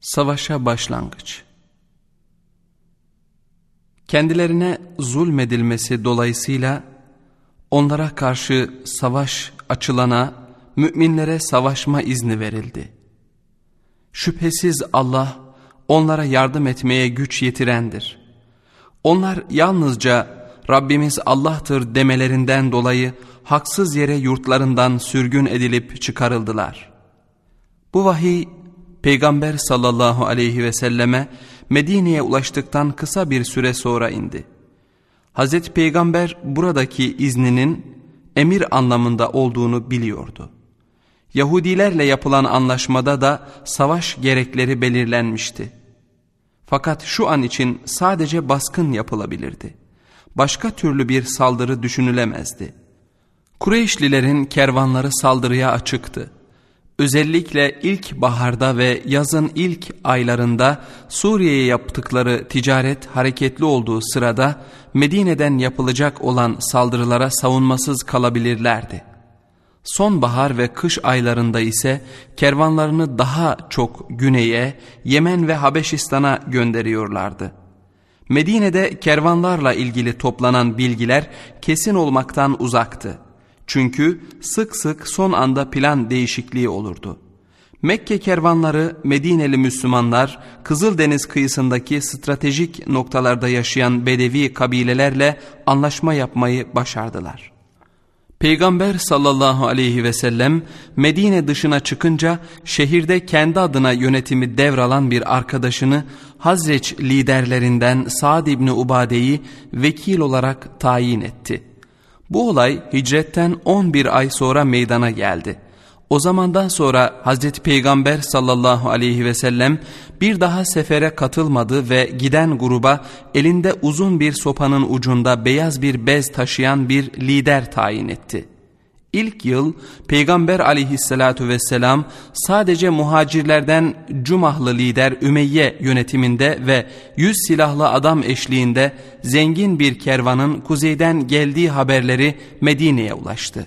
Savaşa başlangıç. Kendilerine zulmedilmesi dolayısıyla onlara karşı savaş açılana müminlere savaşma izni verildi. Şüphesiz Allah onlara yardım etmeye güç yetirendir. Onlar yalnızca Rabbimiz Allah'tır demelerinden dolayı haksız yere yurtlarından sürgün edilip çıkarıldılar. Bu vahiy Peygamber sallallahu aleyhi ve selleme Medine'ye ulaştıktan kısa bir süre sonra indi. Hazreti Peygamber buradaki izninin emir anlamında olduğunu biliyordu. Yahudilerle yapılan anlaşmada da savaş gerekleri belirlenmişti. Fakat şu an için sadece baskın yapılabilirdi. Başka türlü bir saldırı düşünülemezdi. Kureyşlilerin kervanları saldırıya açıktı. Özellikle ilk baharda ve yazın ilk aylarında Suriye'ye yaptıkları ticaret hareketli olduğu sırada Medine'den yapılacak olan saldırılara savunmasız kalabilirlerdi. Sonbahar ve kış aylarında ise kervanlarını daha çok güneye, Yemen ve Habeşistan'a gönderiyorlardı. Medine'de kervanlarla ilgili toplanan bilgiler kesin olmaktan uzaktı. Çünkü sık sık son anda plan değişikliği olurdu. Mekke kervanları Medineli Müslümanlar Kızıldeniz kıyısındaki stratejik noktalarda yaşayan Bedevi kabilelerle anlaşma yapmayı başardılar. Peygamber sallallahu aleyhi ve sellem Medine dışına çıkınca şehirde kendi adına yönetimi devralan bir arkadaşını Hazreç liderlerinden Sa'd İbni Ubade'yi vekil olarak tayin etti. Bu olay hicretten 11 ay sonra meydana geldi. O zamandan sonra Hazreti Peygamber sallallahu aleyhi ve sellem bir daha sefere katılmadı ve giden gruba elinde uzun bir sopanın ucunda beyaz bir bez taşıyan bir lider tayin etti. İlk yıl Peygamber aleyhissalatu vesselam sadece muhacirlerden Cumahlı lider Ümeyye yönetiminde ve 100 silahlı adam eşliğinde zengin bir kervanın kuzeyden geldiği haberleri Medine'ye ulaştı.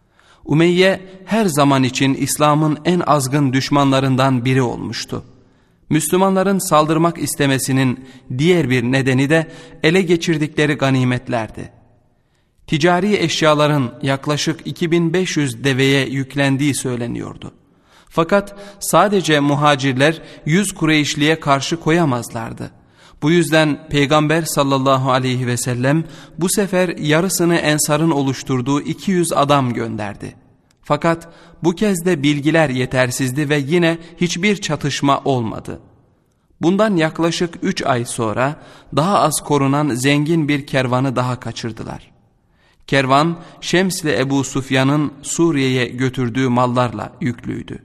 Ümeyye her zaman için İslam'ın en azgın düşmanlarından biri olmuştu. Müslümanların saldırmak istemesinin diğer bir nedeni de ele geçirdikleri ganimetlerdi. Ticari eşyaların yaklaşık 2500 deveye yüklendiği söyleniyordu. Fakat sadece muhacirler 100 Kureyşli'ye karşı koyamazlardı. Bu yüzden Peygamber sallallahu aleyhi ve sellem bu sefer yarısını Ensar'ın oluşturduğu 200 adam gönderdi. Fakat bu kez de bilgiler yetersizdi ve yine hiçbir çatışma olmadı. Bundan yaklaşık 3 ay sonra daha az korunan zengin bir kervanı daha kaçırdılar. Kervan Şemsli Ebu Sufyan'ın Suriye'ye götürdüğü mallarla yüklüydü.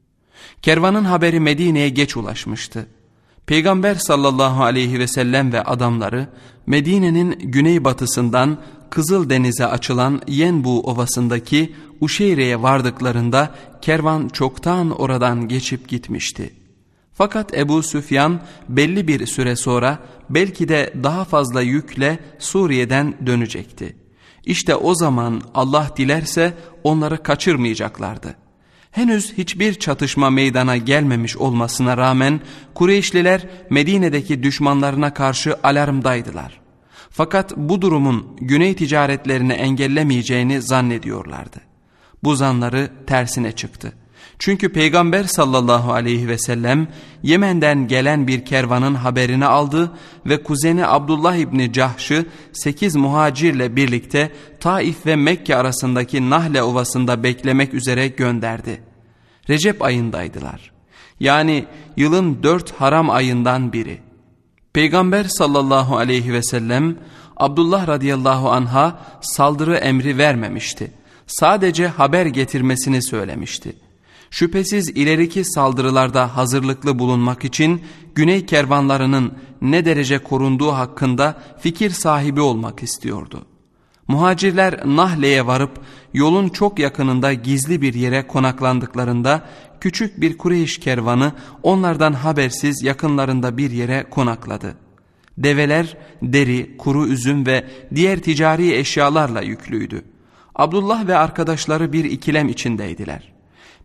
Kervanın haberi Medine'ye geç ulaşmıştı. Peygamber sallallahu aleyhi ve sellem ve adamları Medine'nin güneybatısından Kızıldeniz'e açılan Yenbu Ovası'ndaki Uşeyre'ye vardıklarında kervan çoktan oradan geçip gitmişti. Fakat Ebu Süfyan belli bir süre sonra belki de daha fazla yükle Suriye'den dönecekti. İşte o zaman Allah dilerse onları kaçırmayacaklardı. Henüz hiçbir çatışma meydana gelmemiş olmasına rağmen Kureyşliler Medine'deki düşmanlarına karşı alarmdaydılar. Fakat bu durumun güney ticaretlerini engellemeyeceğini zannediyorlardı. Bu zanları tersine çıktı. Çünkü Peygamber sallallahu aleyhi ve sellem Yemen'den gelen bir kervanın haberini aldı ve kuzeni Abdullah İbni Cahş'ı 8 muhacirle birlikte Taif ve Mekke arasındaki Nahle Ovası'nda beklemek üzere gönderdi. Recep ayındaydılar. Yani yılın 4 haram ayından biri. Peygamber sallallahu aleyhi ve sellem Abdullah radıyallahu anh'a saldırı emri vermemişti. Sadece haber getirmesini söylemişti. Şüphesiz ileriki saldırılarda hazırlıklı bulunmak için güney kervanlarının ne derece korunduğu hakkında fikir sahibi olmak istiyordu. Muhacirler Nahle'ye varıp yolun çok yakınında gizli bir yere konaklandıklarında küçük bir Kureyş kervanı onlardan habersiz yakınlarında bir yere konakladı. Develer deri, kuru üzüm ve diğer ticari eşyalarla yüklüydü. Abdullah ve arkadaşları bir ikilem içindeydiler.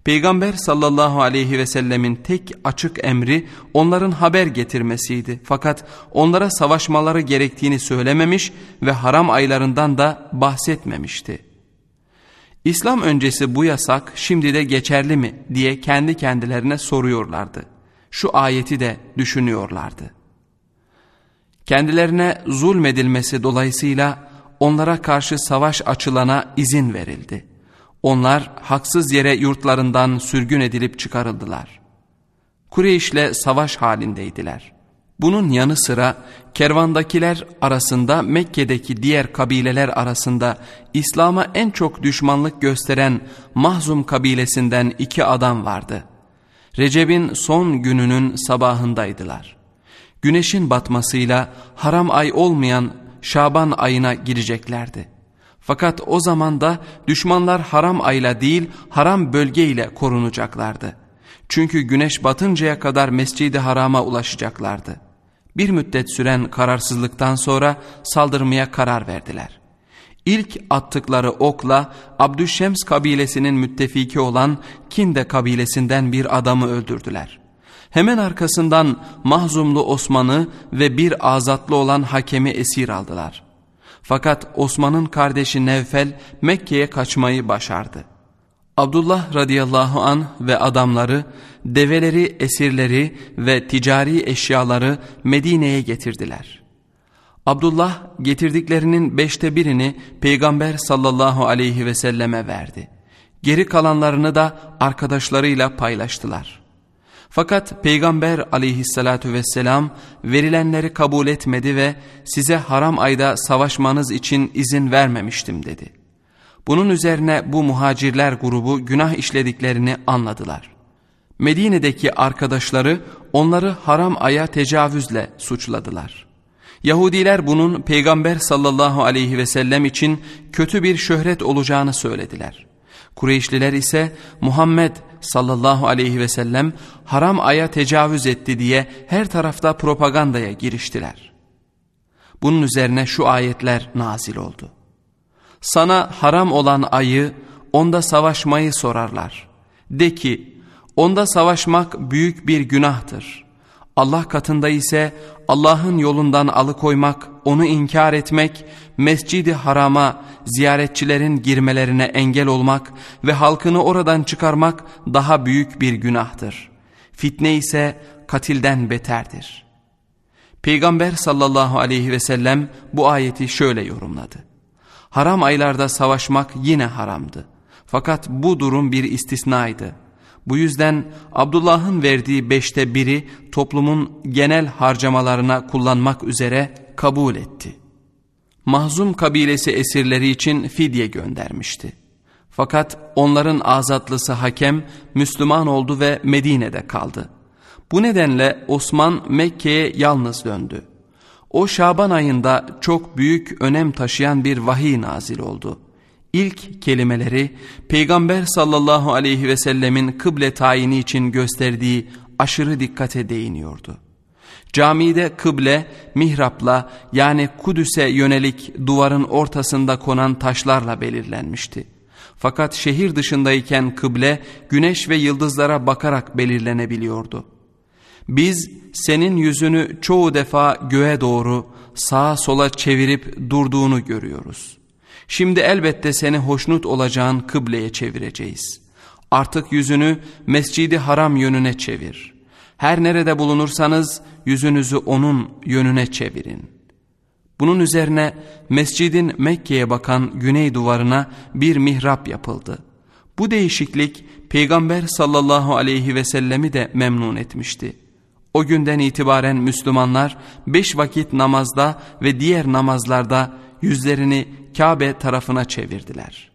Peygamber sallallahu aleyhi ve sellemin tek açık emri onların haber getirmesiydi. Fakat onlara savaşmaları gerektiğini söylememiş ve haram aylarından da bahsetmemişti. İslam öncesi bu yasak şimdi de geçerli mi diye kendi kendilerine soruyorlardı. Şu ayeti de düşünüyorlardı. Kendilerine zulmedilmesi dolayısıyla onlara karşı savaş açılana izin verildi. Onlar haksız yere yurtlarından sürgün edilip çıkarıldılar. Kureyş'le savaş halindeydiler. Bunun yanı sıra kervandakiler arasında Mekke'deki diğer kabileler arasında İslam'a en çok düşmanlık gösteren Mahzum kabilesinden 2 adam vardı. Recep'in son gününün sabahındaydılar. Güneşin batmasıyla haram ay olmayan Şaban ayına gireceklerdi. Fakat o zaman da düşmanlar haram ayla değil haram bölgeyle korunacaklardı. Çünkü güneş batıncaya kadar Mescid-i Haram'a ulaşacaklardı. Bir müddet süren kararsızlıktan sonra saldırmaya karar verdiler. İlk attıkları okla Abdüşşems kabilesinin müttefiki olan Kinde kabilesinden bir adamı öldürdüler. Hemen arkasından Mahzumlu Osman'ı ve bir azatlı olan Hakem'i esir aldılar. Fakat Osman'ın kardeşi Nevfel Mekke'ye kaçmayı başardı. Abdullah radıyallahu anh ve adamları develeri, esirleri ve ticari eşyaları Medine'ye getirdiler. Abdullah getirdiklerinin 1/5'ini Peygamber sallallahu aleyhi ve selleme verdi. Geri kalanlarını da arkadaşlarıyla paylaştılar. Fakat Peygamber aleyhissalatu vesselam verilenleri kabul etmedi ve size haram ayda savaşmanız için izin vermemiştim dedi. Bunun üzerine bu muhacirler grubu günah işlediklerini anladılar. Medine'deki arkadaşları onları haram aya tecavüzle suçladılar. Yahudiler bunun Peygamber sallallahu aleyhi ve sellem için kötü bir şöhret olacağını söylediler. Kureyşliler ise Muhammed sallallahu aleyhi ve sellem haram aya tecavüz etti diye her tarafta propagandaya giriştiler. Bunun üzerine şu ayetler nazil oldu. Sana haram olan ayı, onda savaşmayı sorarlar. De ki, onda savaşmak büyük bir günahtır. Allah katında ise Allah'ın yolundan alıkoymak, onu inkar etmek, Mescid-i Haram'a ziyaretçilerin girmelerine engel olmak ve halkını oradan çıkarmak daha büyük bir günahtır. Fitne ise katilden beterdir. Peygamber sallallahu aleyhi ve sellem bu ayeti şöyle yorumladı. Haram aylarda savaşmak yine haramdı. Fakat bu durum bir istisnaydı. Bu yüzden Abdullah'ın verdiği 1/5'i toplumun genel harcamalarına kullanmak üzere kabul etti. Mahzum kabilesi esirleri için fidye göndermişti. Fakat onların azatlısı Hakem Müslüman oldu ve Medine'de kaldı. Bu nedenle Osman Mekke'ye yalnız döndü. O Şaban ayında çok büyük önem taşıyan bir vahiy nazil oldu. İlk kelimeleri Peygamber sallallahu aleyhi ve sellemin kıble tayini için gösterdiği aşırı dikkate değiniyordu. Camide kıble mihrapla yani Kudüs'e yönelik duvarın ortasında konan taşlarla belirlenmişti. Fakat şehir dışındayken kıble güneş ve yıldızlara bakarak belirlenebiliyordu. Biz senin yüzünü çoğu defa göğe doğru sağa sola çevirip durduğunu görüyoruz. Şimdi elbette seni hoşnut olacağın kıbleye çevireceğiz. Artık yüzünü Mescid-i Haram yönüne çevir. Her nerede bulunursanız yüzünüzü onun yönüne çevirin. Bunun üzerine mescidin Mekke'ye bakan güney duvarına bir mihrap yapıldı. Bu değişiklik Peygamber sallallahu aleyhi ve sellemi de memnun etmişti. O günden itibaren Müslümanlar 5 vakit namazda ve diğer namazlarda yüzlerini Kabe tarafına çevirdiler.